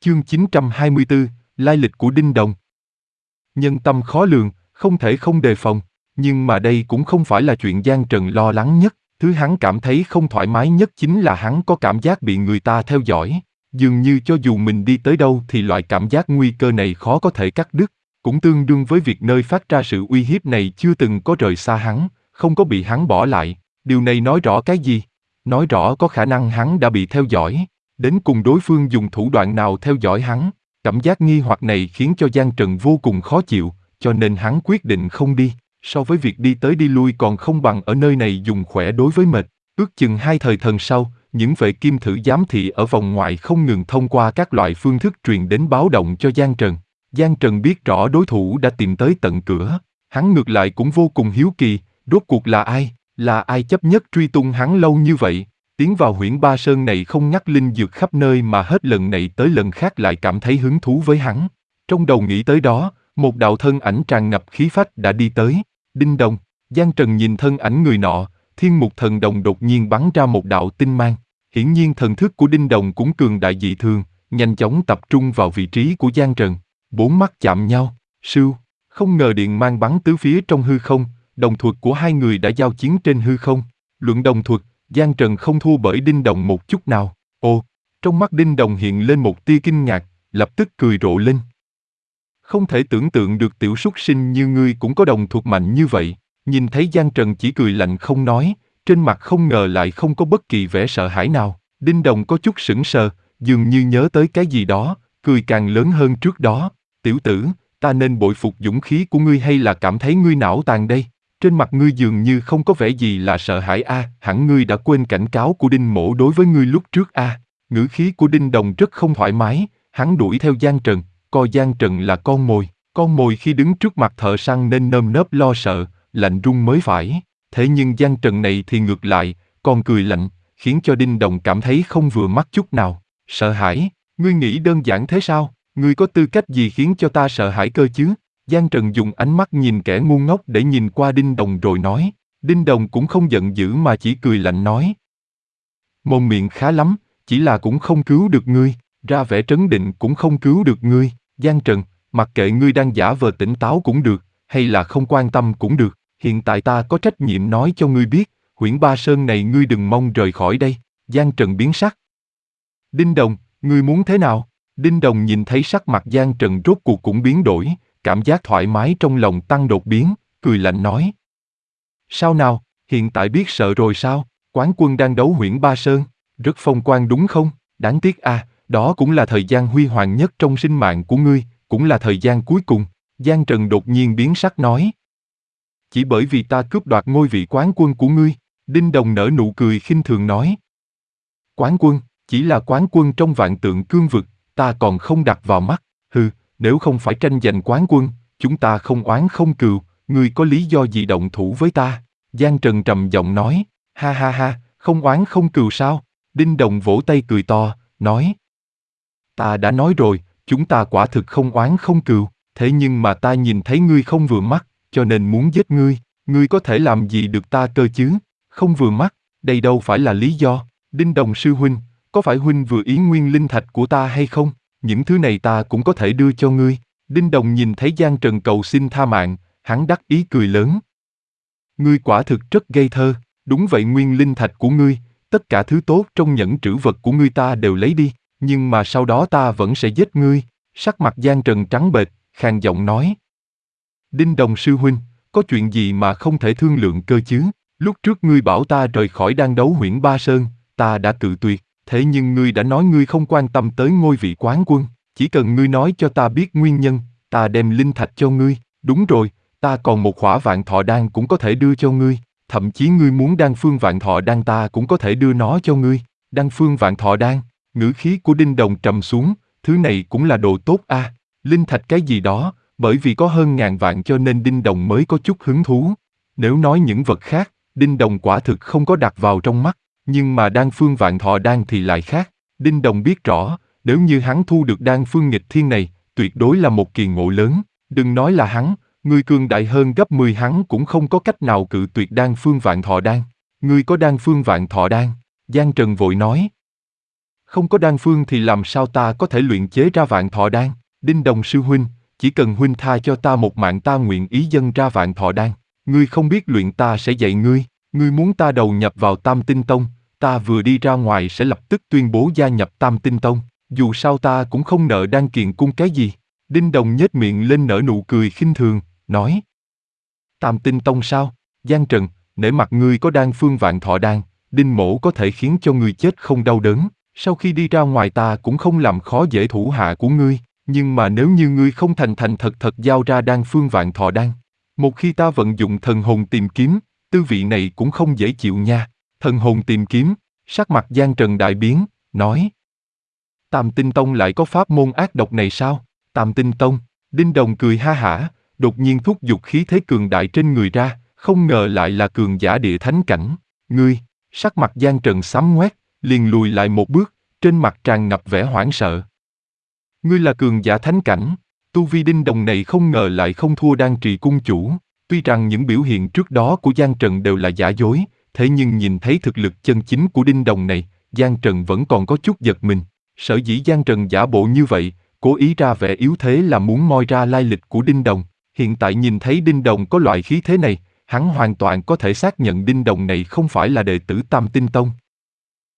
Chương 924, lai lịch của Đinh Đồng. Nhân tâm khó lường, không thể không đề phòng, nhưng mà đây cũng không phải là chuyện Giang Trần lo lắng nhất. Thứ hắn cảm thấy không thoải mái nhất chính là hắn có cảm giác bị người ta theo dõi. Dường như cho dù mình đi tới đâu thì loại cảm giác nguy cơ này khó có thể cắt đứt, cũng tương đương với việc nơi phát ra sự uy hiếp này chưa từng có rời xa hắn, không có bị hắn bỏ lại. Điều này nói rõ cái gì? Nói rõ có khả năng hắn đã bị theo dõi. Đến cùng đối phương dùng thủ đoạn nào theo dõi hắn. Cảm giác nghi hoặc này khiến cho Giang Trần vô cùng khó chịu, cho nên hắn quyết định không đi. So với việc đi tới đi lui còn không bằng ở nơi này dùng khỏe đối với mệt. Ước chừng 2 thời thần sau, những vệ kim thử giám thị ở vòng ngoài không ngừng thông qua các loại phương thức truyền đến báo động cho Giang Trần. Giang Trần biết rõ đối thủ đã tìm tới tận cửa. Hắn ngược lại cũng vô cùng hiếu kỳ, rốt cuộc là ai chấp nhất truy tung hắn lâu như vậy. Tiến vào Huyễn Ba Sơn này không ngắt linh dược khắp nơi mà hết lần này tới lần khác lại cảm thấy hứng thú với hắn. Trong đầu nghĩ tới đó, một đạo thân ảnh tràn ngập khí phách đã đi tới. Đinh Đồng. Giang Trần nhìn thân ảnh người nọ, Thiên Mục Thần Đồng đột nhiên bắn ra một đạo tinh mang. Hiển nhiên thần thức của Đinh Đồng cũng cường đại dị thường, nhanh chóng tập trung vào vị trí của Giang Trần. 4 mắt chạm nhau, sưu. Không ngờ điện mang bắn tứ phía trong hư không, đồng thuật của hai người đã giao chiến trên hư không. Luận đồng thuật, Giang Trần không thua bởi Đinh Đồng một chút nào. Ồ, trong mắt Đinh Đồng hiện lên một tia kinh ngạc, lập tức cười rộ lên. Không thể tưởng tượng được tiểu súc sinh như ngươi cũng có đồng thuật mạnh như vậy. Nhìn thấy Giang Trần chỉ cười lạnh không nói, trên mặt không ngờ lại không có bất kỳ vẻ sợ hãi nào. Đinh Đồng có chút sững sờ, dường như nhớ tới cái gì đó, cười càng lớn hơn trước đó. Tiểu tử, ta nên bội phục dũng khí của ngươi hay là cảm thấy ngươi não tàn đây? Trên mặt ngươi dường như không có vẻ gì là sợ hãi a, hẳn ngươi đã quên cảnh cáo của Đinh Mỗ đối với ngươi lúc trước a. Ngữ khí của Đinh Đồng rất không thoải mái, hắn đuổi theo Giang Trần, coi Giang Trần là con mồi khi đứng trước mặt thợ săn nên nơm nớp lo sợ, lạnh run mới phải. Thế nhưng Giang Trần này thì ngược lại, còn cười lạnh, khiến cho Đinh Đồng cảm thấy không vừa mắt chút nào. Sợ hãi? Ngươi nghĩ đơn giản thế sao? Ngươi có tư cách gì khiến cho ta sợ hãi cơ chứ? Giang Trần dùng ánh mắt nhìn kẻ ngu ngốc để nhìn qua Đinh Đồng rồi nói. Đinh Đồng cũng không giận dữ mà chỉ cười lạnh nói. Mồm miệng khá lắm, chỉ là cũng không cứu được ngươi, ra vẻ trấn định cũng không cứu được ngươi. Giang Trần, mặc kệ ngươi đang giả vờ tỉnh táo cũng được, hay là không quan tâm cũng được, hiện tại ta có trách nhiệm nói cho ngươi biết, Huyễn Ba Sơn này ngươi đừng mong rời khỏi đây. Giang Trần biến sắc. Đinh Đồng, ngươi muốn thế nào? Đinh Đồng nhìn thấy sắc mặt Giang Trần rốt cuộc cũng biến đổi, cảm giác thoải mái trong lòng tăng đột biến, cười lạnh nói. Sao nào, hiện tại biết sợ rồi sao? Quán quân đang đấu Huyễn Ba Sơn, rất phong quang đúng không? Đáng tiếc à, đó cũng là thời gian huy hoàng nhất trong sinh mạng của ngươi, cũng là thời gian cuối cùng. Giang Trần đột nhiên biến sắc nói. Chỉ bởi vì ta cướp đoạt ngôi vị quán quân của ngươi. Đinh Đồng nở nụ cười khinh thường nói. Quán quân, chỉ là quán quân trong vạn tượng cương vực, ta còn không đặt vào mắt. Hừ, nếu không phải tranh giành quán quân, chúng ta không oán không cừu, ngươi có lý do gì động thủ với ta? Giang Trần trầm giọng nói. Ha ha ha, không oán không cừu sao? Đinh Đồng vỗ tay cười to, nói. Ta đã nói rồi, chúng ta quả thực không oán không cừu, thế nhưng mà ta nhìn thấy ngươi không vừa mắt, cho nên muốn giết ngươi. Ngươi có thể làm gì được ta cơ chứ? Không vừa mắt, đây đâu phải là lý do. Đinh Đồng sư huynh, có phải huynh vừa ý nguyên linh thạch của ta hay không? Những thứ này ta cũng có thể đưa cho ngươi. Đinh Đồng nhìn thấy Giang Trần cầu xin tha mạng, hắn đắc ý cười lớn. Ngươi quả thực rất ngây thơ, đúng vậy, nguyên linh thạch của ngươi, tất cả thứ tốt trong nhẫn trữ vật của ngươi ta đều lấy đi, nhưng mà sau đó ta vẫn sẽ giết ngươi. Sắc mặt Giang Trần trắng bệch, khàn giọng nói. Đinh Đồng sư huynh, có chuyện gì mà không thể thương lượng cơ chứ? Lúc trước ngươi bảo ta rời khỏi đang đấu Huyễn Ba Sơn, ta đã cự tuyệt, thế nhưng ngươi đã nói ngươi không quan tâm tới ngôi vị quán quân, chỉ cần ngươi nói cho ta biết nguyên nhân, ta đem linh thạch cho ngươi. Đúng rồi, ta còn một khỏa vạn thọ đan cũng có thể đưa cho ngươi, thậm chí ngươi muốn đan phương vạn thọ đan ta cũng có thể đưa nó cho ngươi. Đan phương vạn thọ đan? Ngữ khí của Đinh Đồng trầm xuống, thứ này cũng là đồ tốt a. Linh thạch cái gì đó, bởi vì có hơn ngàn vạn cho nên Đinh Đồng mới có chút hứng thú. Nếu nói những vật khác, Đinh Đồng quả thực không có đặt vào trong mắt, nhưng mà đan phương vạn thọ đan thì lại khác. Đinh Đồng biết rõ, nếu như hắn thu được đan phương nghịch thiên này, tuyệt đối là một kỳ ngộ lớn. Đừng nói là hắn, người cường đại hơn gấp 10 hắn cũng không có cách nào cự tuyệt đan phương vạn thọ đan. Ngươi có đan phương vạn thọ đan? Giang Trần vội nói. Không có đan phương thì làm sao ta có thể luyện chế ra vạn thọ đan? Đinh Đồng sư huynh, chỉ cần huynh tha cho ta một mạng ta nguyện ý dâng ra vạn thọ đan. Ngươi không biết luyện ta sẽ dạy ngươi. Ngươi muốn ta đầu nhập vào Tam Tinh Tông, ta vừa đi ra ngoài sẽ lập tức tuyên bố gia nhập Tam Tinh Tông. Dù sao ta cũng không nợ Đan Kiền Cung cái gì. Đinh Đồng nhếch miệng lên nở nụ cười khinh thường, nói. Tam Tinh Tông sao? Giang Trần, nể mặt ngươi có đan phương vạn thọ đan, Đinh Mỗ có thể khiến cho ngươi chết không đau đớn. Sau khi đi ra ngoài ta cũng không làm khó dễ thủ hạ của ngươi, nhưng mà nếu như ngươi không thành thành thật thật giao ra đan phương vạn thọ đan, một khi ta vận dụng thần hồn tìm kiếm, tư vị này cũng không dễ chịu nha. Thần hồn tìm kiếm, sắc mặt Giang Trần đại biến, nói. Tam Tinh Tông lại có pháp môn ác độc này sao? Tam Tinh Tông, Đinh Đồng cười ha hả, đột nhiên thúc giục khí thế cường đại trên người ra, không ngờ lại là cường giả địa thánh cảnh. Ngươi, sắc mặt Giang Trần xám ngoét, liền lùi lại một bước, trên mặt tràn ngập vẻ hoảng sợ. Ngươi là cường giả thánh cảnh, tu vi Đinh Đồng này không ngờ lại không thua Đan Trì cung chủ. Tuy rằng những biểu hiện trước đó của Giang Trần đều là giả dối, thế nhưng nhìn thấy thực lực chân chính của Đinh Đồng này, Giang Trần vẫn còn có chút giật mình. Sở dĩ Giang Trần giả bộ như vậy, cố ý ra vẻ yếu thế là muốn moi ra lai lịch của Đinh Đồng. Hiện tại nhìn thấy Đinh Đồng có loại khí thế này, hắn hoàn toàn có thể xác nhận Đinh Đồng này không phải là đệ tử Tam Tinh Tông.